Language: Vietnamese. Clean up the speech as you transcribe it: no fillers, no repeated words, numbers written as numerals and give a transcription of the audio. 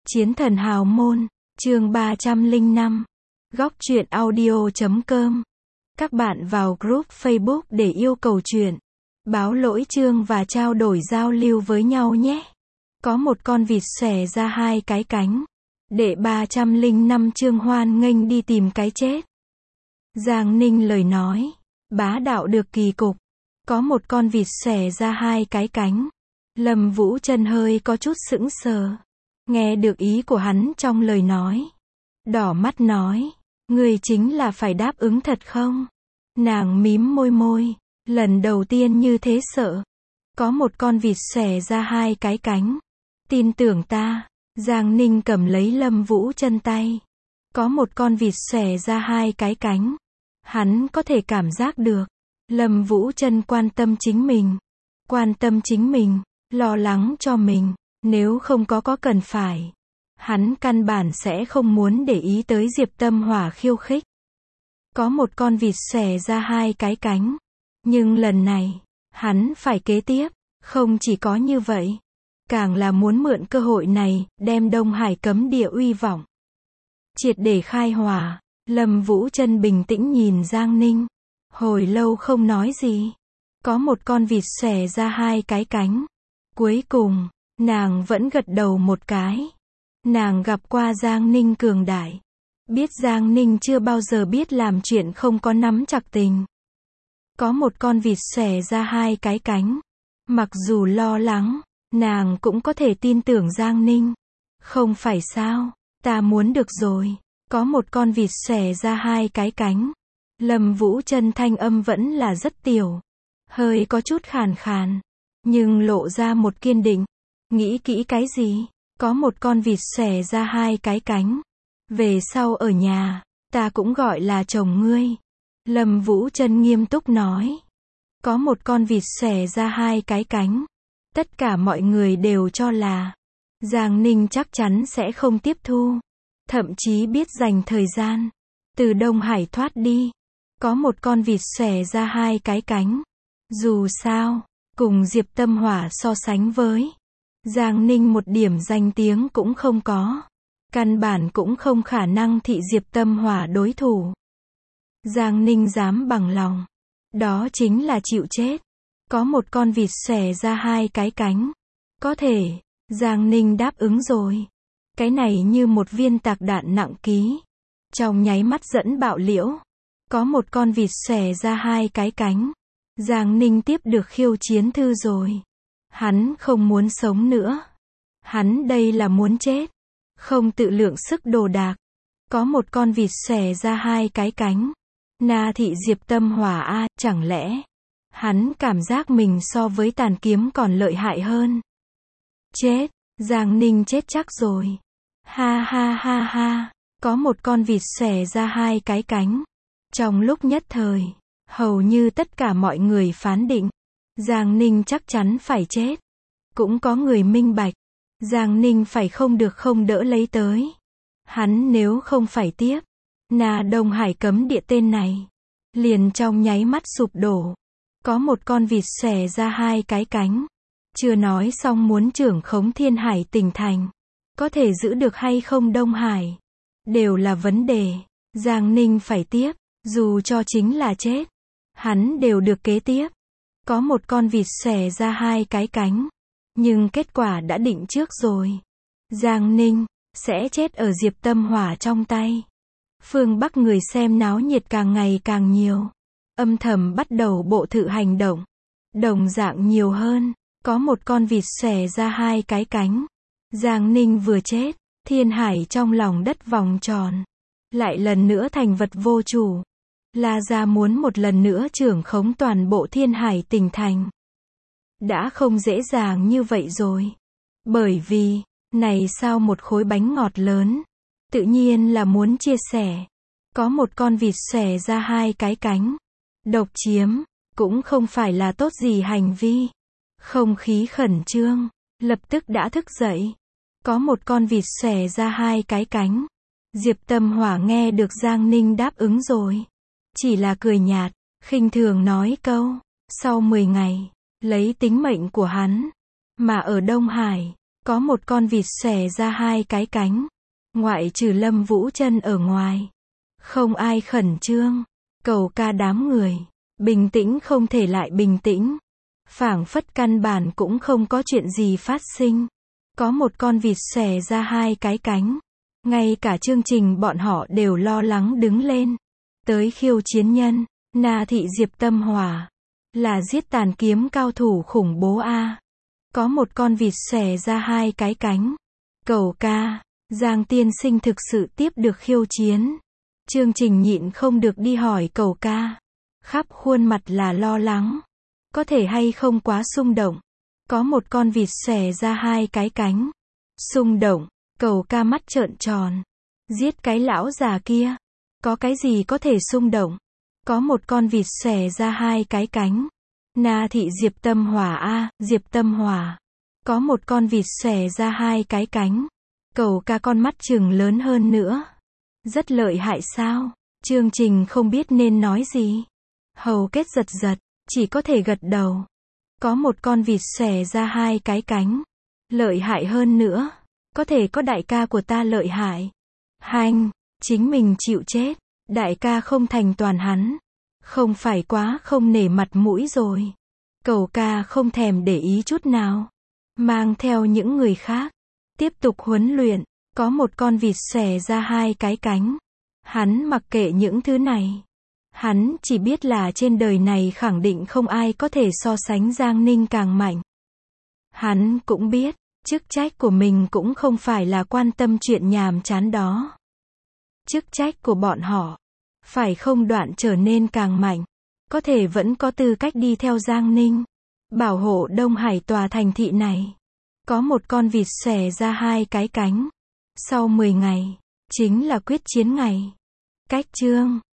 Chiến thần hào môn, chương 305. Góc truyện audio.com. Các bạn vào group Facebook để yêu cầu truyện, báo lỗi chương và trao đổi giao lưu với nhau nhé. Có một con vịt xòe ra hai cái cánh. Đệ 305 chương hoan nghênh đi tìm cái chết. Giang Ninh lời nói, bá đạo được kỳ cục. Có một con vịt xòe ra hai cái cánh. Lâm Vũ Chân hơi có chút sững sờ. Nghe được ý của hắn trong lời nói. Đỏ mắt nói, người chính là phải đáp ứng thật không? Nàng mím môi môi, lần đầu tiên như thế sợ. Có một con vịt xòe ra hai cái cánh. Tin tưởng ta. Giang Ninh cầm lấy Lâm Vũ Chân tay. Có một con vịt xòe ra hai cái cánh. Hắn có thể cảm giác được. Lâm Vũ Chân quan tâm chính mình. Quan tâm chính mình, lo lắng cho mình. Nếu không có cần phải, hắn căn bản sẽ không muốn để ý tới Diệp Tâm Hỏa khiêu khích. Có một con vịt xòe ra hai cái cánh. Nhưng lần này, hắn phải kế tiếp. Không chỉ có như vậy, càng là muốn mượn cơ hội này, đem Đông Hải cấm địa uy vọng triệt để khai hỏa. Lâm Vũ Chân bình tĩnh nhìn Giang Ninh. Hồi lâu không nói gì. Có một con vịt xòe ra hai cái cánh. Cuối cùng, nàng vẫn gật đầu một cái. Nàng gặp qua Giang Ninh cường đại. Biết Giang Ninh chưa bao giờ biết làm chuyện không có nắm chặt tình. Có một con vịt xòe ra hai cái cánh. Mặc dù lo lắng, nàng cũng có thể tin tưởng Giang Ninh. Không phải sao, ta muốn được rồi. Có một con vịt xòe ra hai cái cánh. Lâm Vũ Chân thanh âm vẫn là rất tiểu. Hơi có chút khàn khàn. Nhưng lộ ra một kiên định. Nghĩ kỹ cái gì? Có một con vịt xòe ra hai cái cánh. Về sau ở nhà, ta cũng gọi là chồng ngươi. Lâm Vũ Chân nghiêm túc nói. Có một con vịt xòe ra hai cái cánh. Tất cả mọi người đều cho là Giang Ninh chắc chắn sẽ không tiếp thu. Thậm chí biết dành thời gian từ Đông Hải thoát đi. Có một con vịt xòe ra hai cái cánh. Dù sao, cùng Diệp Tâm Hỏa so sánh với Giang Ninh một điểm danh tiếng cũng không có. Căn bản cũng không khả năng thị Diệp Tâm Hỏa đối thủ. Giang Ninh dám bằng lòng. Đó chính là chịu chết. Có một con vịt xòe ra hai cái cánh. Có thể, Giang Ninh đáp ứng rồi. Cái này như một viên tạc đạn nặng ký. Trong nháy mắt dẫn bạo liễu. Có một con vịt xòe ra hai cái cánh. Giang Ninh tiếp được khiêu chiến thư rồi. Hắn không muốn sống nữa. Hắn đây là muốn chết. Không tự lượng sức đồ đạc. Có một con vịt xòe ra hai cái cánh. Na thị Diệp Tâm Hỏa a, chẳng lẽ hắn cảm giác mình so với Tàn Kiếm còn lợi hại hơn? Chết, Giang Ninh chết chắc rồi. Ha ha ha ha, có một con vịt xòe ra hai cái cánh. Trong lúc nhất thời, hầu như tất cả mọi người phán định Giang Ninh chắc chắn phải chết. Cũng có người minh bạch, Giang Ninh phải không được không đỡ lấy tới. Hắn nếu không phải tiếp Na Đông Hải cấm địa tên này, liền trong nháy mắt sụp đổ. Có một con vịt xòe ra hai cái cánh. Chưa nói xong muốn trưởng khống Thiên Hải tỉnh thành. Có thể giữ được hay không Đông Hải, đều là vấn đề. Giang Ninh phải tiếp, dù cho chính là chết, hắn đều được kế tiếp. Có một con vịt xòe ra hai cái cánh. Nhưng kết quả đã định trước rồi. Giang Ninh sẽ chết ở Diệp Tâm Hỏa trong tay. Phương Bắc người xem náo nhiệt càng ngày càng nhiều. Âm thầm bắt đầu bộ thự hành động. Đồng dạng nhiều hơn. Có một con vịt xòe ra hai cái cánh. Giang Ninh vừa chết, Thiên Hải trong lòng đất vòng tròn. Lại lần nữa thành vật vô chủ. La Gia muốn một lần nữa trưởng khống toàn bộ Thiên Hải tỉnh thành. Đã không dễ dàng như vậy rồi. Bởi vì, này sao một khối bánh ngọt lớn. Tự nhiên là muốn chia sẻ. Có một con vịt xòe ra hai cái cánh. Độc chiếm, cũng không phải là tốt gì hành vi. Không khí khẩn trương, lập tức đã thức dậy. Có một con vịt xòe ra hai cái cánh. Diệp Tâm Hỏa nghe được Giang Ninh đáp ứng rồi. Chỉ là cười nhạt, khinh thường nói câu. Sau 10 ngày, lấy tính mệnh của hắn. Mà ở Đông Hải, Có một con vịt xòe ra hai cái cánh. Ngoại trừ Lâm Vũ Trân ở ngoài, không ai khẩn trương. Cầu ca đám người. Bình tĩnh không thể lại bình tĩnh. Phảng phất căn bản cũng không có chuyện gì phát sinh. Có một con vịt xòe ra hai cái cánh. Ngay cả chương trình bọn họ đều lo lắng đứng lên. Tới khiêu chiến nhân. Na Thị Diệp Tâm Hỏa. Là giết tàn kiếm cao thủ khủng bố a. Có một con vịt xòe ra hai cái cánh. Cầu ca. Giang tiên sinh thực sự tiếp được khiêu chiến. Chương trình nhịn không được đi hỏi cầu ca. Khắp khuôn mặt là lo lắng. Có thể hay không quá xung động. Có một con vịt xòe ra hai cái cánh. Xung động. Cầu ca mắt trợn tròn. Giết cái lão già kia. Có cái gì có thể xung động. Có một con vịt xòe ra hai cái cánh. Na Thị Diệp Tâm Hỏa a, Diệp Tâm Hỏa. Có một con vịt xòe ra hai cái cánh. Cầu ca con mắt trừng lớn hơn nữa. Rất lợi hại sao? Chương trình không biết nên nói gì. Hầu kết giật giật, chỉ có thể gật đầu. Có một con vịt xòe ra hai cái cánh. Lợi hại hơn nữa. Có thể có đại ca của ta lợi hại. Hanh, chính mình chịu chết. Đại ca không thành toàn hắn. Không phải quá không nể mặt mũi rồi. Cầu ca không thèm để ý chút nào. Mang theo những người khác. Tiếp tục huấn luyện. Có một con vịt xòe ra hai cái cánh. Hắn mặc kệ những thứ này. Hắn chỉ biết là trên đời này khẳng định không ai có thể so sánh Giang Ninh càng mạnh. Hắn cũng biết, chức trách của mình cũng không phải là quan tâm chuyện nhàm chán đó. Chức trách của bọn họ, phải không đoạn trở nên càng mạnh. Có thể vẫn có tư cách đi theo Giang Ninh. Bảo hộ Đông Hải tòa thành thị này. Có một con vịt xòe ra hai cái cánh. Sau 10 ngày, chính là quyết chiến ngày. Cách chương